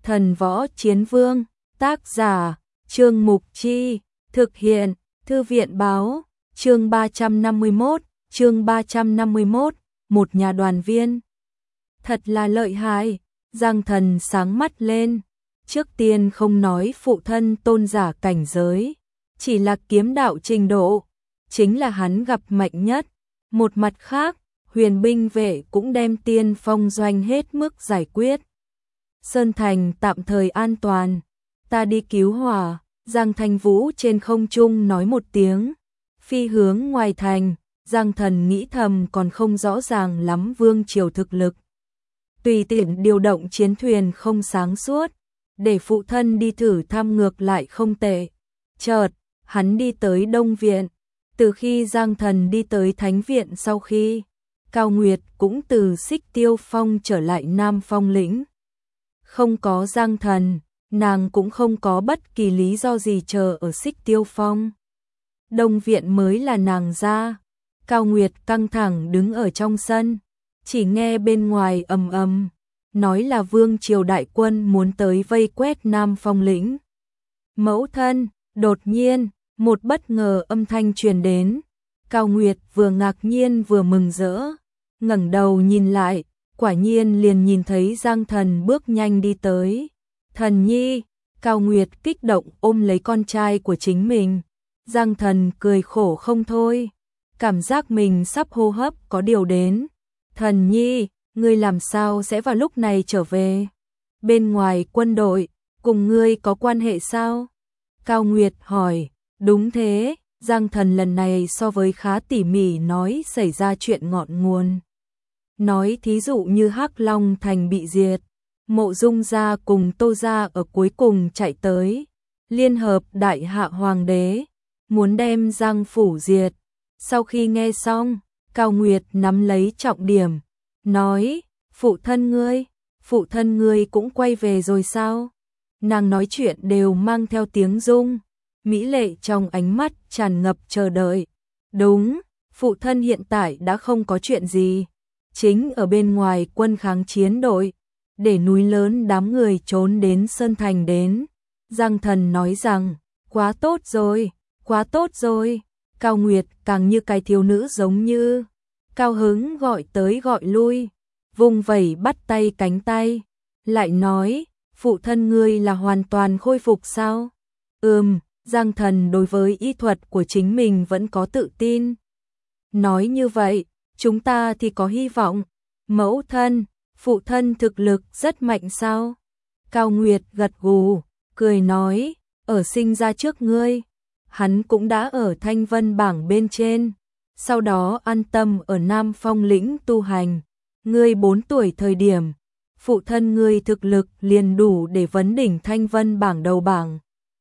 Thần Võ Chiến Vương, tác giả, Trương Mục Chi, thực hiện, Thư viện báo, chương 351, một nhà đoàn viên. Thật là lợi hại, Giang Thần sáng mắt lên, trước tiên không nói phụ thân tôn giả cảnh giới, chỉ là kiếm đạo trình độ, chính là hắn gặp mạnh nhất. Một mặt khác, huyền binh vệ cũng đem tiên phong doanh hết mức giải quyết. Sơn Thành tạm thời an toàn, ta đi cứu hỏa. Giang Thanh Vũ trên không trung nói một tiếng, phi hướng ngoài thành. Giang Thần nghĩ thầm còn không rõ ràng lắm vương triều thực lực, tùy tiện điều động chiến thuyền không sáng suốt, để phụ thân đi thử thăm ngược lại không tệ. Chợt, hắn đi tới Đông Viện. Từ khi Giang Thần đi tới Thánh Viện sau khi, Cao Nguyệt cũng từ Xích Tiêu Phong trở lại Nam Phong lĩnh. Không có Giang Thần, nàng cũng không có bất kỳ lý do gì chờ ở Xích Tiêu Phong. Đông Viện mới là nàng ra. Cao Nguyệt căng thẳng đứng ở trong sân, chỉ nghe bên ngoài ầm ầm, nói là vương triều đại quân muốn tới vây quét Nam Phong lĩnh. Mẫu thân, đột nhiên, một bất ngờ âm thanh truyền đến. Cao Nguyệt vừa ngạc nhiên vừa mừng rỡ, ngẩng đầu nhìn lại, quả nhiên liền nhìn thấy Giang Thần bước nhanh đi tới. Thần nhi, Cao Nguyệt kích động ôm lấy con trai của chính mình. Giang Thần cười khổ không thôi, cảm giác mình sắp hô hấp có điều đến. Thần nhi, ngươi làm sao sẽ vào lúc này trở về? Bên ngoài quân đội, cùng ngươi có quan hệ sao? Cao Nguyệt hỏi. Đúng thế, Giang Thần lần này so với khá tỉ mỉ nói xảy ra chuyện ngọn nguồn. Nói thí dụ như Hắc Long Thành bị diệt, Mộ Dung gia cùng Tô gia ở cuối cùng chạy tới, liên hợp đại hạ hoàng đế, muốn đem Giang phủ diệt. Sau khi nghe xong, Cao Nguyệt nắm lấy trọng điểm, nói, phụ thân ngươi cũng quay về rồi sao? Nàng nói chuyện đều mang theo tiếng rung, mỹ lệ trong ánh mắt tràn ngập chờ đợi. Đúng, phụ thân hiện tại đã không có chuyện gì, chính ở bên ngoài quân kháng chiến đội, để núi lớn đám người trốn đến Sơn Thành đến. Giang Thần nói rằng, quá tốt rồi, quá tốt rồi. Cao Nguyệt càng như cái thiếu nữ giống như, cao hứng gọi tới gọi lui, vung vẩy bắt tay cánh tay, lại nói, phụ thân ngươi là hoàn toàn khôi phục sao? Giang Thần đối với y thuật của chính mình vẫn có tự tin. Nói như vậy, chúng ta thì có hy vọng. Mẫu thân, phụ thân thực lực rất mạnh sao? Cao Nguyệt gật gù, cười nói, ở sinh ra trước ngươi, hắn cũng đã ở Thanh Vân bảng bên trên, sau đó an tâm ở Nam Phong lĩnh tu hành. Ngươi 4 tuổi thời điểm, phụ thân ngươi thực lực liền đủ để vấn đỉnh Thanh Vân bảng đầu bảng.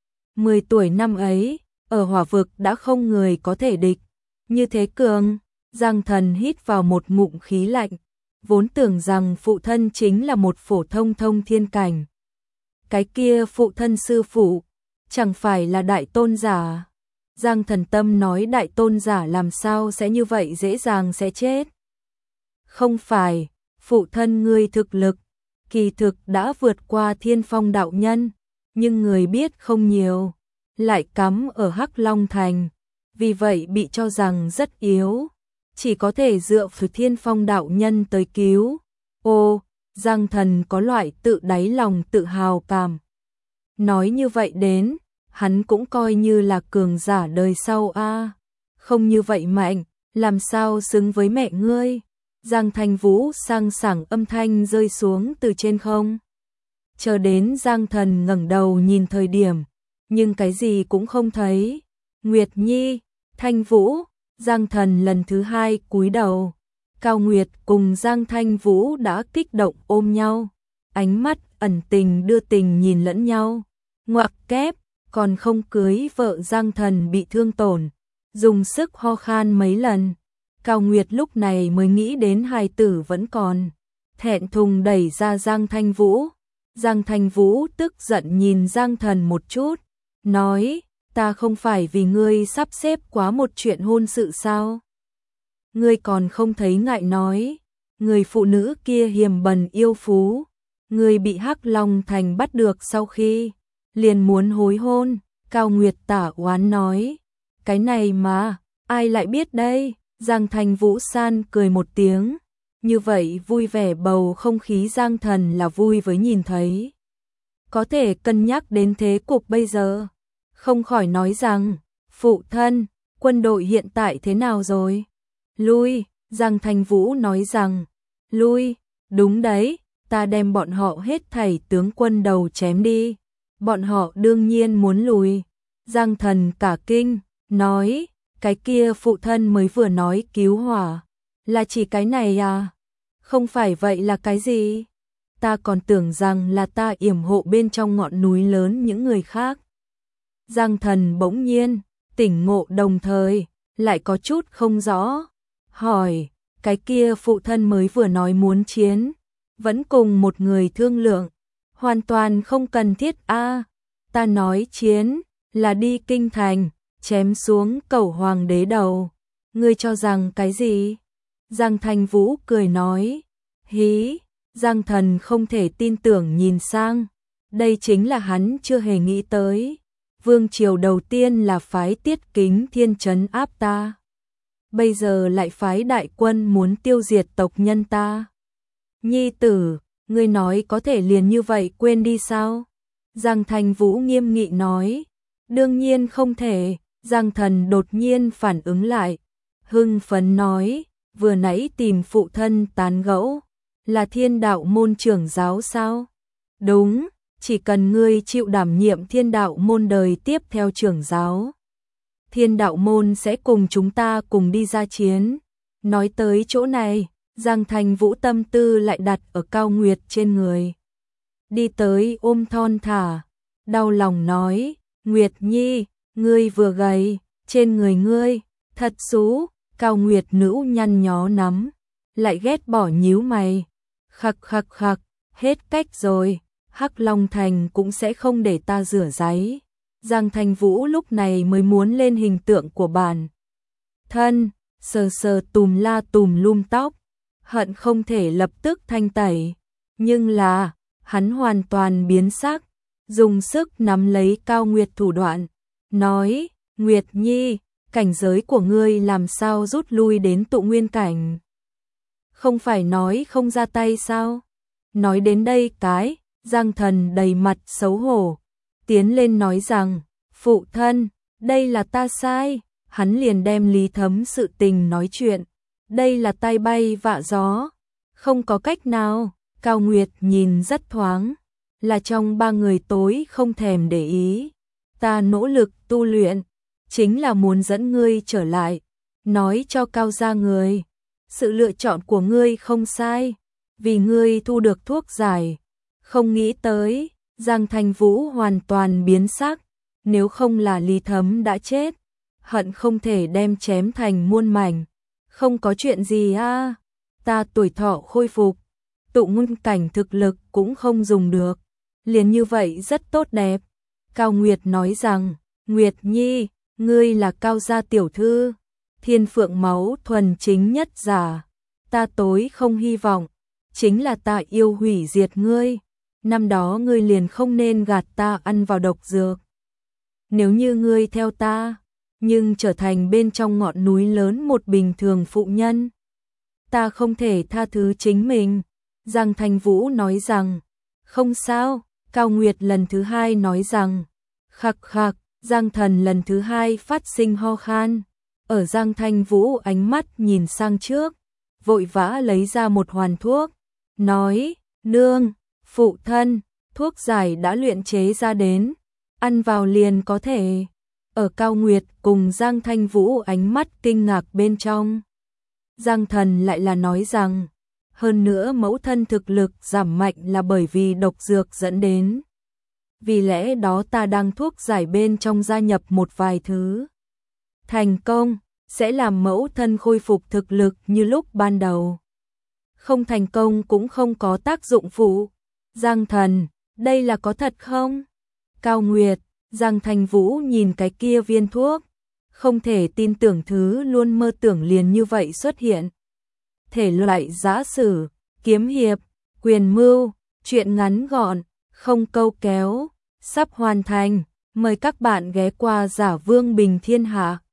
10 tuổi năm ấy, ở hỏa vực đã không người có thể địch. Như thế cường, Giang Thần hít vào một ngụm khí lạnh, vốn tưởng rằng phụ thân chính là một phổ thông thông thiên cảnh. Cái kia phụ thân sư phụ, chẳng phải là đại tôn giả. Giang Thần tâm nói đại tôn giả làm sao sẽ như vậy dễ dàng sẽ chết. Không phải, phụ thân ngươi thực lực, kỳ thực đã vượt qua Thiên Phong đạo nhân, nhưng người biết không nhiều, lại cắm ở Hắc Long Thành, vì vậy bị cho rằng rất yếu, chỉ có thể dựa vào Thiên Phong đạo nhân tới cứu. Ô, Giang Thần có loại tự đáy lòng tự hào cảm. Nói như vậy đến, hắn cũng coi như là cường giả đời sau a. Không như vậy mạnh, làm sao xứng với mẹ ngươi? Giang Thanh Vũ sang sảng âm thanh rơi xuống từ trên không. Chờ đến Giang Thần ngẩng đầu nhìn thời điểm, nhưng cái gì cũng không thấy. Nguyệt Nhi, Thanh Vũ, Giang Thần lần thứ 2 cúi đầu. Cao Nguyệt cùng Giang Thanh Vũ đã kích động ôm nhau, ánh mắt ẩn tình đưa tình nhìn lẫn nhau. Ngoặc kép, còn không cưới vợ Giang Thần bị thương tổn, dùng sức ho khan mấy lần. Cao Nguyệt lúc này mới nghĩ đến hài tử vẫn còn, thẹn thùng đẩy ra Giang Thanh Vũ. Giang Thanh Vũ tức giận nhìn Giang Thần một chút, nói, ta không phải vì ngươi sắp xếp quá một chuyện hôn sự sao? Ngươi còn không thấy ngại nói, người phụ nữ kia hiềm bần yêu phú, Người bị Hắc Long Thành bắt được sau khi liền muốn hối hôn. Cao Nguyệt tả oán nói, cái này mà, ai lại biết đây? Giang Thành Vũ san cười một tiếng, như vậy vui vẻ bầu không khí Giang Thần là vui với nhìn thấy. Có thể cân nhắc đến thế cục bây giờ, không khỏi nói rằng, phụ thân, quân đội hiện tại thế nào rồi? Lui, Giang Thành Vũ nói rằng, lui, đúng đấy, ta đem bọn họ hết thảy tướng quân đầu chém đi. Bọn họ đương nhiên muốn lùi. Giang Thần cả kinh, nói, cái kia phụ thân mới vừa nói cứu hỏa, là chỉ cái này à? Không phải vậy là cái gì? Ta còn tưởng rằng là ta yểm hộ bên trong ngọn núi lớn những người khác. Giang Thần bỗng nhiên, tỉnh ngộ đồng thời, lại có chút không rõ. Hỏi, cái kia phụ thân mới vừa nói muốn chiến, vẫn cùng một người thương lượng, hoàn toàn không cần thiết a. Ta nói chiến, là đi kinh thành, chém xuống cẩu hoàng đế đầu. Ngươi cho rằng cái gì? Giang Thành Vũ cười nói, hí, Giang Thần không thể tin tưởng nhìn sang, đây chính là hắn chưa hề nghĩ tới. Vương triều đầu tiên là phái Tiết Kính Thiên trấn áp ta, bây giờ lại phái đại quân muốn tiêu diệt tộc nhân ta. Nhi tử, ngươi nói có thể liền như vậy quên đi sao? Giang Thành Vũ nghiêm nghị nói, đương nhiên không thể. Giang Thần đột nhiên phản ứng lại, hưng phấn nói, vừa nãy tìm phụ thân tán gẫu, là Thiên Đạo môn trưởng giáo sao? Đúng, chỉ cần ngươi chịu đảm nhiệm Thiên Đạo môn đời tiếp theo trưởng giáo, Thiên Đạo môn sẽ cùng chúng ta cùng đi ra chiến. Nói tới chỗ này, Giang Thành Vũ tâm tư lại đặt ở Cao Nguyệt trên người. Đi tới ôm thon thả, đau lòng nói, Nguyệt Nhi, ngươi vừa gầy, trên người ngươi, thật xú. Cao Nguyệt nữ nhăn nhó nắm, lại ghét bỏ nhíu mày. Khặc khặc khặc, hết cách rồi, Hắc Long Thành cũng sẽ không để ta rửa ráy. Giang Thành Vũ lúc này mới muốn lên hình tượng của bản thân, sờ sờ tùm la tùm lum tóc, hận không thể lập tức thanh tẩy. Nhưng là, hắn hoàn toàn biến sắc, dùng sức nắm lấy Cao Nguyệt thủ đoạn, nói, Nguyệt Nhi, cảnh giới của ngươi làm sao rút lui đến tụ nguyên cảnh? Không phải nói không ra tay sao? Nói đến đây cái, Giang Thần đầy mặt xấu hổ, tiến lên nói rằng, phụ thân, đây là ta sai. Hắn liền đem Lý Thấm sự tình nói chuyện, đây là tai bay vạ gió, không có cách nào. Cao Nguyệt nhìn rất thoáng, là trong ba người tối không thèm để ý. Ta nỗ lực tu luyện, chính là muốn dẫn ngươi trở lại, nói cho Cao gia người, sự lựa chọn của ngươi không sai, vì ngươi thu được thuốc giải. Không nghĩ tới, Giang Thành Vũ hoàn toàn biến sắc, nếu không là Lý Thấm đã chết, hận không thể đem chém thành muôn mảnh. Không có chuyện gì a, ta tuổi thọ khôi phục, tụ nguyên cảnh thực lực cũng không dùng được, liền như vậy rất tốt đẹp. Cao Nguyệt nói rằng, Nguyệt Nhi, ngươi là Cao gia tiểu thư, thiên phượng máu thuần chính nhất giả, ta tối không hy vọng, chính là ta yêu hủy diệt ngươi. Năm đó ngươi liền không nên gạt ta ăn vào độc dược. Nếu như ngươi theo ta, nhưng trở thành bên trong ngọn núi lớn một bình thường phụ nhân, ta không thể tha thứ chính mình. Giang Thành Vũ nói rằng, không sao. Cao Nguyệt lần thứ hai nói rằng, khặc khặc. Giang Thần lần thứ hai phát sinh ho khan. Ở Giang Thành Vũ ánh mắt nhìn sang trước, vội vã lấy ra một hoàn thuốc, nói, nương, phụ thân, thuốc giải đã luyện chế ra đến, ăn vào liền có thể. Ở Cao Nguyệt cùng Giang Thành Vũ ánh mắt kinh ngạc bên trong, Giang Thần lại là nói rằng, hơn nữa mẫu thân thực lực giảm mạnh là bởi vì độc dược dẫn đến. Vì lẽ đó ta đang thuốc giải bên trong gia nhập một vài thứ. Thành công, sẽ làm mẫu thân khôi phục thực lực như lúc ban đầu. Không thành công cũng không có tác dụng phụ. Giang Thần, đây là có thật không? Cao Nguyệt, Giang Thành Vũ nhìn cái kia viên thuốc, không thể tin tưởng thứ luôn mơ tưởng liền như vậy xuất hiện. Thể loại giã sử, kiếm hiệp, quyền mưu, Chuyện ngắn gọn, không câu kéo, sắp hoàn thành. Mời các bạn ghé qua Giả Vương Bình Thiên Hạ.